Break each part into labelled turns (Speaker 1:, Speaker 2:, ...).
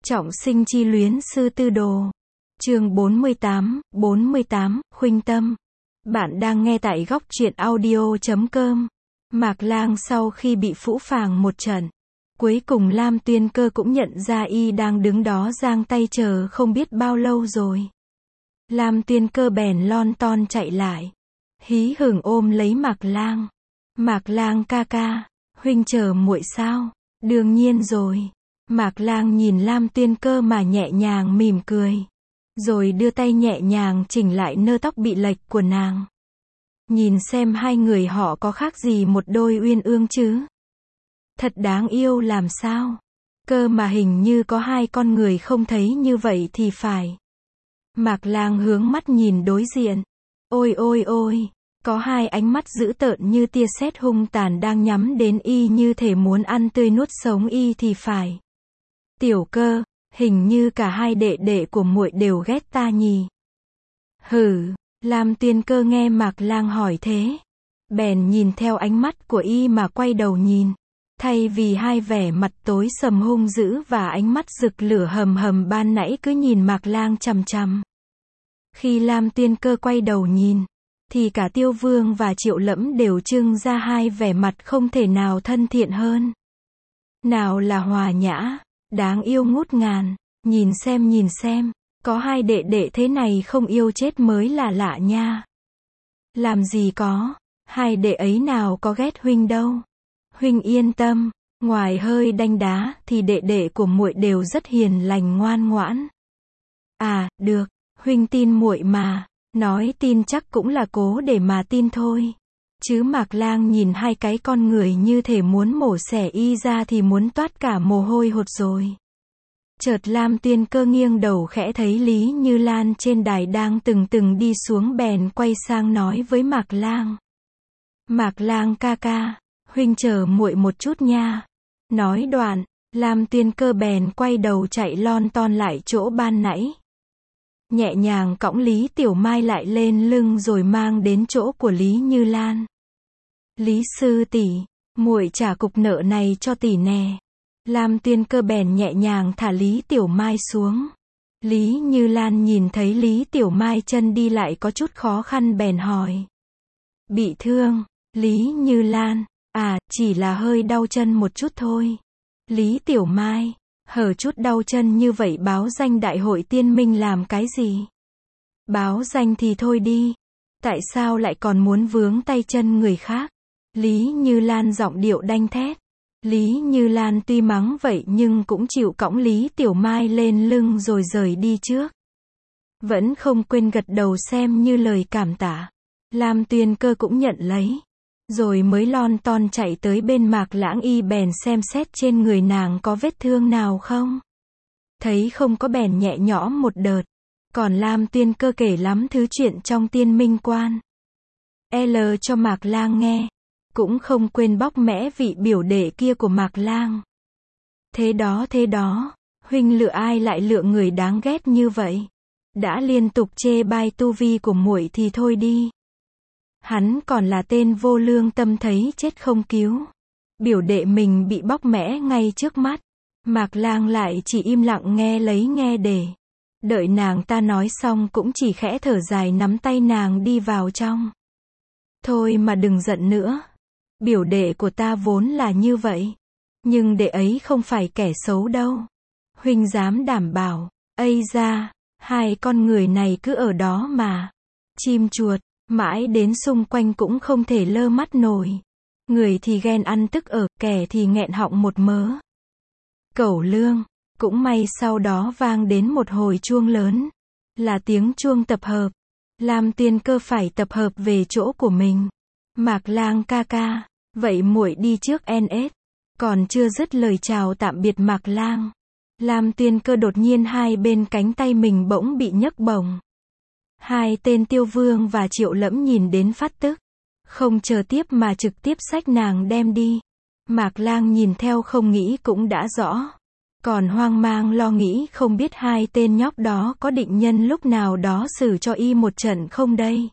Speaker 1: Trọng sinh chi luyến sư tư đồ. Chương 48, Khuynh Tâm. Bạn đang nghe tại góc truyện audio.com. Mạc Lang sau khi bị phũ phàng một trận, cuối cùng Lam Tuyên Cơ cũng nhận ra y đang đứng đó giang tay chờ không biết bao lâu rồi. Lam Tuyên Cơ bèn lon ton chạy lại, hí hửng ôm lấy Mạc Lang. Mạc Lang ca ca, huynh chờ muội sao? Đương nhiên rồi. Mạc Lang nhìn Lam Tuyên Cơ mà nhẹ nhàng mỉm cười, rồi đưa tay nhẹ nhàng chỉnh lại nơ tóc bị lệch của nàng. Nhìn xem hai người họ có khác gì một đôi uyên ương chứ? Thật đáng yêu làm sao? Cơ mà hình như có hai con người không thấy như vậy thì phải. Mạc Lang hướng mắt nhìn đối diện. Ôi ôi ôi, có hai ánh mắt dữ tợn như tia sét hung tàn đang nhắm đến y như thể muốn ăn tươi nuốt sống y thì phải. Tiểu Cơ, hình như cả hai đệ đệ của muội đều ghét ta nhỉ? Hử, Lam Tuyên Cơ nghe Mạc Lang hỏi thế, bèn nhìn theo ánh mắt của y mà quay đầu nhìn. Thay vì hai vẻ mặt tối sầm hung dữ và ánh mắt rực lửa hầm hầm ban nãy cứ nhìn Mạc Lang chằm chằm. Khi Lam Tuyên Cơ quay đầu nhìn, thì cả Tiêu Vương và Triệu Lẫm đều trưng ra hai vẻ mặt không thể nào thân thiện hơn. Nào là hòa nhã, đáng yêu ngút ngàn, nhìn xem, có hai đệ đệ thế này không yêu chết mới là lạ nha. Làm gì có, hai đệ ấy nào có ghét huynh đâu. Huynh yên tâm, ngoài hơi đanh đá thì đệ đệ của muội đều rất hiền lành ngoan ngoãn. À, được, huynh tin muội mà, nói tin chắc cũng là cố để mà tin thôi. Chứ Mạc Lang nhìn hai cái con người như thể muốn mổ xẻ y ra thì muốn toát cả mồ hôi hột rồi. Chợt Lam Tuyên Cơ nghiêng đầu khẽ thấy Lý Như Lan trên đài đang từng từng đi xuống bèn quay sang nói với Mạc Lang. Mạc Lang ca ca, huynh chờ muội một chút nha. Nói đoạn, Lam Tuyên Cơ bèn quay đầu chạy lon ton lại chỗ ban nãy. Nhẹ nhàng cõng Lý Tiểu Mai lại lên lưng rồi mang đến chỗ của Lý Như Lan. Lý sư tỷ, muội trả cục nợ này cho tỷ nè. Lam Tuyên Cơ bèn nhẹ nhàng thả Lý Tiểu Mai xuống. Lý Như Lan nhìn thấy Lý Tiểu Mai chân đi lại có chút khó khăn bèn hỏi. Bị thương? Lý Như Lan, à, chỉ là hơi đau chân một chút thôi. Lý Tiểu Mai, hở chút đau chân như vậy báo danh đại hội tiên minh làm cái gì? Báo danh thì thôi đi, tại sao lại còn muốn vướng tay chân người khác? Lý Như Lan giọng điệu đanh thét. Lý Như Lan tuy mắng vậy nhưng cũng chịu cõng Lý Tiểu Mai lên lưng rồi rời đi trước. Vẫn không quên gật đầu xem như lời cảm tạ. Lam Tuyên Cơ cũng nhận lấy, rồi mới lon ton chạy tới bên Mạc Lãng y bèn xem xét trên người nàng có vết thương nào không. Thấy không có bèn nhẹ nhõm một đợt. Còn Lam Tuyên Cơ kể lắm thứ chuyện trong Tiên Minh Quan L cho Mạc Lang nghe, cũng không quên bóc mẽ vị biểu đệ kia của Mạc Lang. Thế đó, huynh lựa ai lại lựa người đáng ghét như vậy? Đã liên tục chê bai tu vi của muội thì thôi đi. Hắn còn là tên vô lương tâm thấy chết không cứu. Biểu đệ mình bị bóc mẽ ngay trước mắt. Mạc Lang lại chỉ im lặng nghe lấy nghe để. Đợi nàng ta nói xong cũng chỉ khẽ thở dài nắm tay nàng đi vào trong. Thôi mà đừng giận nữa. Biểu đệ của ta vốn là như vậy. Nhưng đệ ấy không phải kẻ xấu đâu. Huynh dám đảm bảo. Ây da, hai con người này cứ ở đó mà. Chim chuột. Mãi đến xung quanh cũng không thể lơ mắt nổi. Người thì ghen ăn tức ở, kẻ thì nghẹn họng một mớ. Cẩu lương, cũng may sau đó vang đến một hồi chuông lớn. Là tiếng chuông tập hợp. Lam Tuyên Cơ phải tập hợp về chỗ của mình. Mạc Lang ca ca, vậy muội đi trước NS. Còn chưa dứt lời chào tạm biệt Mạc Lang, Lam Tuyên Cơ đột nhiên hai bên cánh tay mình bỗng bị nhấc bổng. Hai tên Tiêu Vương và Triệu Lẫm nhìn đến phát tức, không chờ tiếp mà trực tiếp xách nàng đem đi. Mạc Lang nhìn theo không nghĩ cũng đã rõ, còn hoang mang lo nghĩ không biết hai tên nhóc đó có định nhân lúc nào đó xử cho y một trận không đây.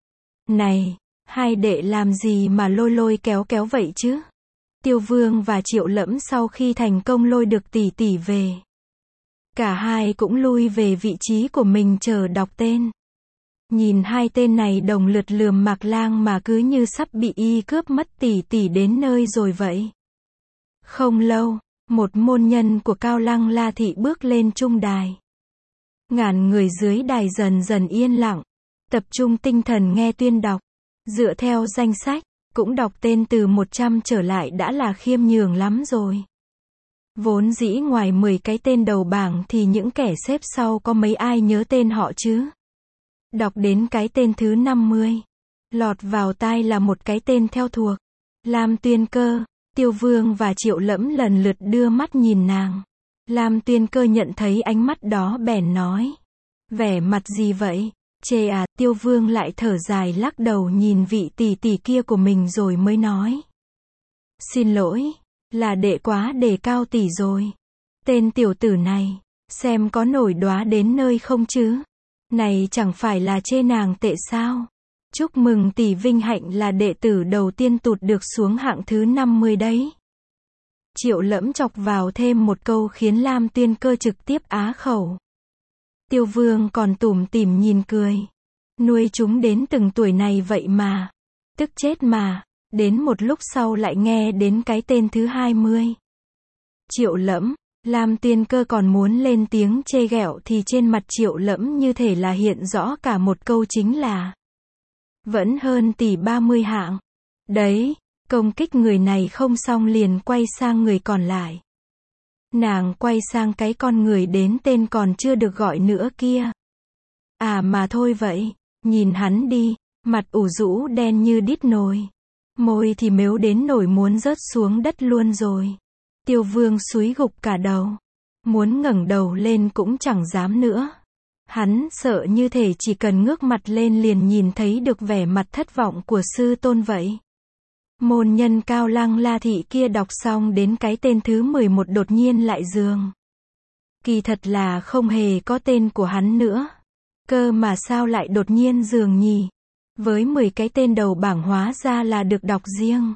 Speaker 1: Này, hai đệ làm gì mà lôi lôi kéo kéo vậy chứ? Tiêu Vương và Triệu Lẫm sau khi thành công lôi được tỷ tỷ về, Cả hai cũng lui về vị trí của mình chờ đọc tên. Nhìn hai tên này đồng lượt lườm Mạc Lang mà cứ như sắp bị y cướp mất tỷ tỷ đến nơi rồi vậy. Không lâu, một môn nhân của Cao Lăng La Thị bước lên trung đài. Ngàn người dưới đài dần dần yên lặng, tập trung tinh thần nghe tuyên đọc. Dựa theo danh sách, cũng đọc tên từ 100 trở lại đã là khiêm nhường lắm rồi. Vốn dĩ ngoài 10 cái tên đầu bảng thì những kẻ xếp sau có mấy ai nhớ tên họ chứ. Đọc đến cái tên thứ 50. Lọt vào tai là một cái tên theo thuộc. Lam Tuyên Cơ. Tiêu Vương và Triệu Lẫm lần lượt đưa mắt nhìn nàng. Lam Tuyên Cơ nhận thấy ánh mắt đó bèn nói. Vẻ mặt gì vậy? Chê à? Tiêu Vương lại thở dài lắc đầu nhìn vị tỷ tỷ kia của mình rồi mới nói. Xin lỗi, là đệ quá đề cao tỷ rồi. Tên tiểu tử này, xem có nổi đoá đến nơi không chứ? Này chẳng phải là chê nàng tệ sao? Chúc mừng tỷ vinh hạnh là đệ tử đầu tiên tụt được xuống hạng thứ 50 đấy. Triệu Lẫm chọc vào thêm một câu khiến Lam Tuyên Cơ trực tiếp á khẩu. Tiêu Vương còn tủm tỉm nhìn cười. Nuôi chúng đến từng tuổi này vậy mà. Tức chết mà. Đến một lúc sau lại nghe đến cái tên thứ 20. Triệu Lẫm. Lam Tuyên Cơ còn muốn lên tiếng chê ghẹo thì trên mặt Triệu Lẫm như thể là hiện rõ cả một câu chính là. Vẫn hơn tỷ 30 hạng. Đấy, công kích người này không xong liền quay sang người còn lại. Nàng quay sang cái con người đến tên còn chưa được gọi nữa kia. À mà thôi vậy, nhìn hắn đi, mặt ủ rũ đen như đít nồi. Môi thì mếu đến nổi muốn rớt xuống đất luôn rồi. Tiêu Vương xúi gục cả đầu. Muốn ngẩng đầu lên cũng chẳng dám nữa. Hắn sợ như thể chỉ cần ngước mặt lên liền nhìn thấy được vẻ mặt thất vọng của sư tôn vậy. Môn nhân Cao Lăng La Thị kia đọc xong đến cái tên thứ 11 đột nhiên lại giường. Kỳ thật là không hề có tên của hắn nữa. Cơ mà sao lại đột nhiên giường nhỉ? Với 10 cái tên đầu bảng hóa ra là được đọc riêng.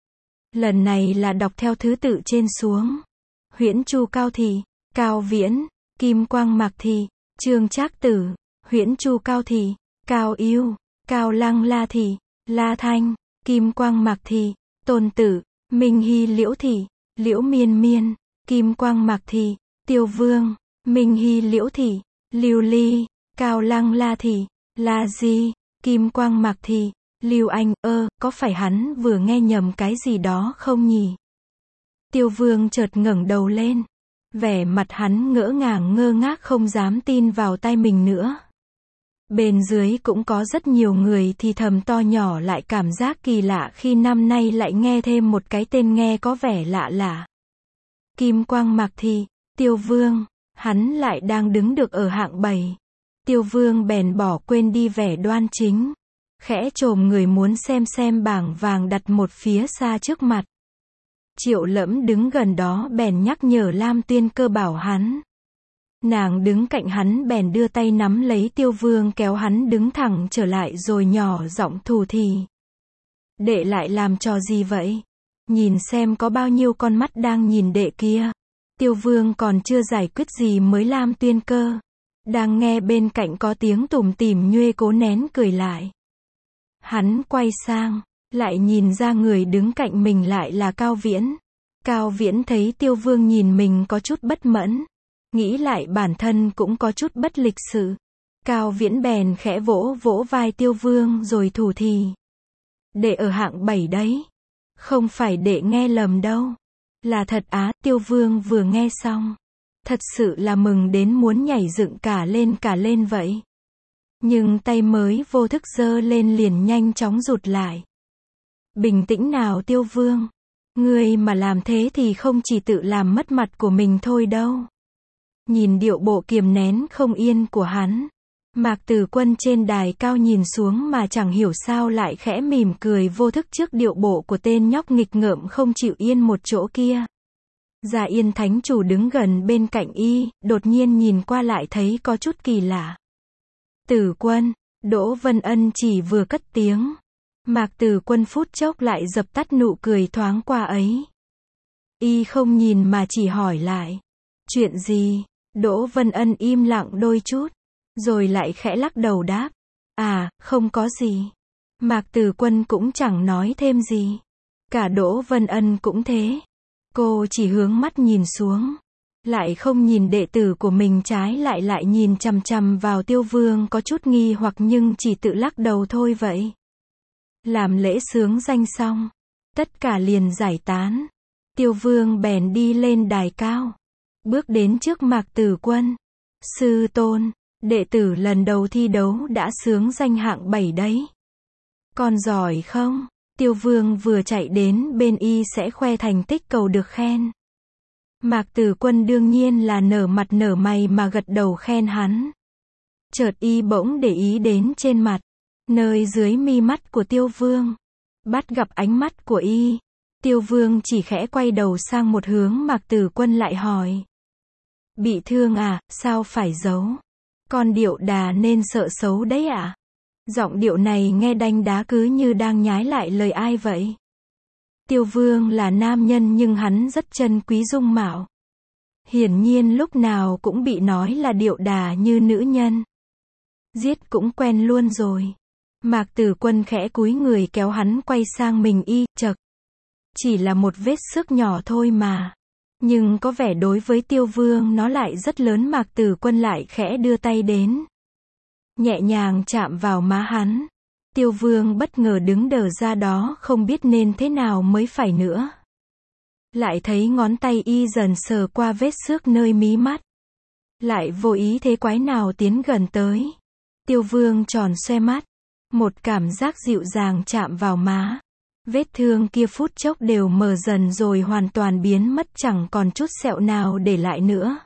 Speaker 1: Lần này là đọc theo thứ tự trên xuống. Huyễn Chu Cao Thị, Cao Viễn, Kim Quang Mạc Thị, Trương Trác Tử, Huyễn Chu Cao Thị, Cao Yêu, Cao Lăng La Thị, La Thanh, Kim Quang Mạc Thị, Tôn Tử, Minh Hy Liễu Thị, Liễu Miên Miên, Kim Quang Mạc Thị, Tiêu Vương, Minh Hy Liễu Thị, Lưu Ly, Cao Lăng La Thị, La Di, Kim Quang Mạc Thị, Lưu Anh. Có phải hắn vừa nghe nhầm cái gì đó không nhỉ? Tiêu Vương chợt ngẩng đầu lên. Vẻ mặt hắn ngỡ ngàng ngơ ngác không dám tin vào tai mình nữa. Bên dưới cũng có rất nhiều người thì thầm to nhỏ lại cảm giác kỳ lạ khi năm nay lại nghe thêm một cái tên nghe có vẻ lạ lạ. Kim Quang Mạc Thị, Tiêu Vương, hắn lại đang đứng được ở hạng 7. Tiêu Vương bèn bỏ quên đi vẻ đoan chính. Khẽ chồm người muốn xem bảng vàng đặt một phía xa trước mặt. Triệu Lẫm đứng gần đó bèn nhắc nhở Lam Tuyên Cơ bảo hắn. Nàng đứng cạnh hắn bèn đưa tay nắm lấy Tiêu Vương kéo hắn đứng thẳng trở lại rồi nhỏ giọng thủ thỉ. Đệ lại làm trò gì vậy? Nhìn xem có bao nhiêu con mắt đang nhìn đệ kia. Tiêu Vương còn chưa giải quyết gì mới Lam Tuyên Cơ. Đang nghe bên cạnh có tiếng tủm tỉm nhuê cố nén cười lại. Hắn quay sang, lại nhìn ra người đứng cạnh mình lại là Cao Viễn. Cao Viễn thấy Tiêu Vương nhìn mình có chút bất mẫn. Nghĩ lại bản thân cũng có chút bất lịch sự. Cao Viễn bèn khẽ vỗ vỗ vai Tiêu Vương rồi thủ thỉ. Đệ ở hạng 7 đấy. Không phải đệ nghe lầm đâu. Là thật á? Tiêu Vương vừa nghe xong. Thật sự là mừng đến muốn nhảy dựng cả lên vậy. Nhưng tay mới vô thức giơ lên liền nhanh chóng rụt lại. Bình tĩnh nào Tiêu Vương. Ngươi mà làm thế thì không chỉ tự làm mất mặt của mình thôi đâu. Nhìn điệu bộ kiềm nén không yên của hắn. Mạc Tử Quân trên đài cao nhìn xuống mà chẳng hiểu sao lại khẽ mỉm cười vô thức trước điệu bộ của tên nhóc nghịch ngợm không chịu yên một chỗ kia. Gia Yên Thánh Chủ đứng gần bên cạnh y, đột nhiên nhìn qua lại thấy có chút kỳ lạ. Tử Quân, Đỗ Vân Ân chỉ vừa cất tiếng. Mạc Tử Quân phút chốc lại dập tắt nụ cười thoáng qua ấy. Y không nhìn mà chỉ hỏi lại. Chuyện gì? Đỗ Vân Ân im lặng đôi chút, rồi lại khẽ lắc đầu đáp. À, không có gì. Mạc Tử Quân cũng chẳng nói thêm gì. Cả Đỗ Vân Ân cũng thế. Cô chỉ hướng mắt nhìn xuống. Lại không nhìn đệ tử của mình, trái lại nhìn chằm chằm vào Tiêu Vương có chút nghi hoặc nhưng chỉ tự lắc đầu thôi vậy. Làm lễ xướng danh xong, tất cả liền giải tán. Tiêu Vương bèn đi lên đài cao, bước đến trước Mạc Tử Quân. Sư tôn, đệ tử lần đầu thi đấu đã xướng danh hạng 7 đấy. Con giỏi không? Tiêu Vương vừa chạy đến bên y sẽ khoe thành tích cầu được khen. Mạc Tử Quân đương nhiên là nở mặt nở mày mà gật đầu khen hắn. Chợt y bỗng để ý đến trên mặt, nơi dưới mi mắt của Tiêu Vương. Bắt gặp ánh mắt của y, Tiêu Vương chỉ khẽ quay đầu sang một hướng, Mạc Tử Quân lại hỏi. Bị thương à, sao phải giấu? Con điệu đà nên sợ xấu đấy ạ. Giọng điệu này nghe đanh đá cứ như đang nhái lại lời ai vậy. Tiêu Vương là nam nhân nhưng hắn rất trân quý dung mạo. Hiển nhiên lúc nào cũng bị nói là điệu đà như nữ nhân. Giết cũng quen luôn rồi. Mạc Tử Quân khẽ cúi người kéo hắn quay sang mình y, chậc. Chỉ là một vết xước nhỏ thôi mà. Nhưng có vẻ đối với Tiêu Vương nó lại rất lớn. Mạc Tử Quân lại khẽ đưa tay đến, nhẹ nhàng chạm vào má hắn. Tiêu Vương bất ngờ đứng đờ ra đó, không biết nên thế nào mới phải nữa. Lại thấy ngón tay y dần sờ qua vết xước nơi mí mắt. Lại vô ý thế quái nào tiến gần tới. Tiêu Vương tròn xoe mắt. Một cảm giác dịu dàng chạm vào má. Vết thương kia phút chốc đều mờ dần rồi hoàn toàn biến mất, chẳng còn chút sẹo nào để lại nữa.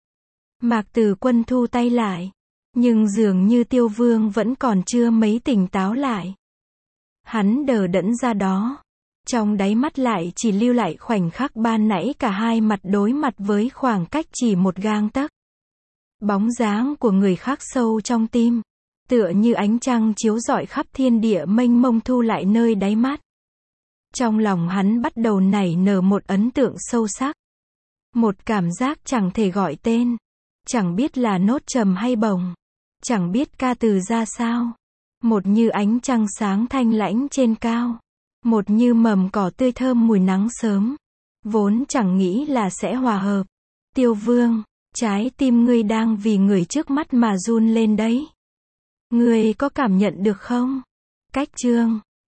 Speaker 1: Mạc Tử Quân thu tay lại. Nhưng dường như Tiêu Vương vẫn còn chưa mấy tỉnh táo lại. Hắn đờ đẫn ra đó. Trong đáy mắt lại chỉ lưu lại khoảnh khắc ban nãy cả hai mặt đối mặt với khoảng cách chỉ một gang tấc. Bóng dáng của người khác sâu trong tim. Tựa như ánh trăng chiếu rọi khắp thiên địa mênh mông thu lại nơi đáy mắt. Trong lòng hắn bắt đầu nảy nở một ấn tượng sâu sắc. Một cảm giác chẳng thể gọi tên. Chẳng biết là nốt trầm hay bồng. Chẳng biết ca từ ra sao. Một như ánh trăng sáng thanh lãnh trên cao. Một như mầm cỏ tươi thơm mùi nắng sớm. Vốn chẳng nghĩ là sẽ hòa hợp. Tiêu Vương, trái tim ngươi đang vì người trước mắt mà run lên đấy. Ngươi có cảm nhận được không? Cách chương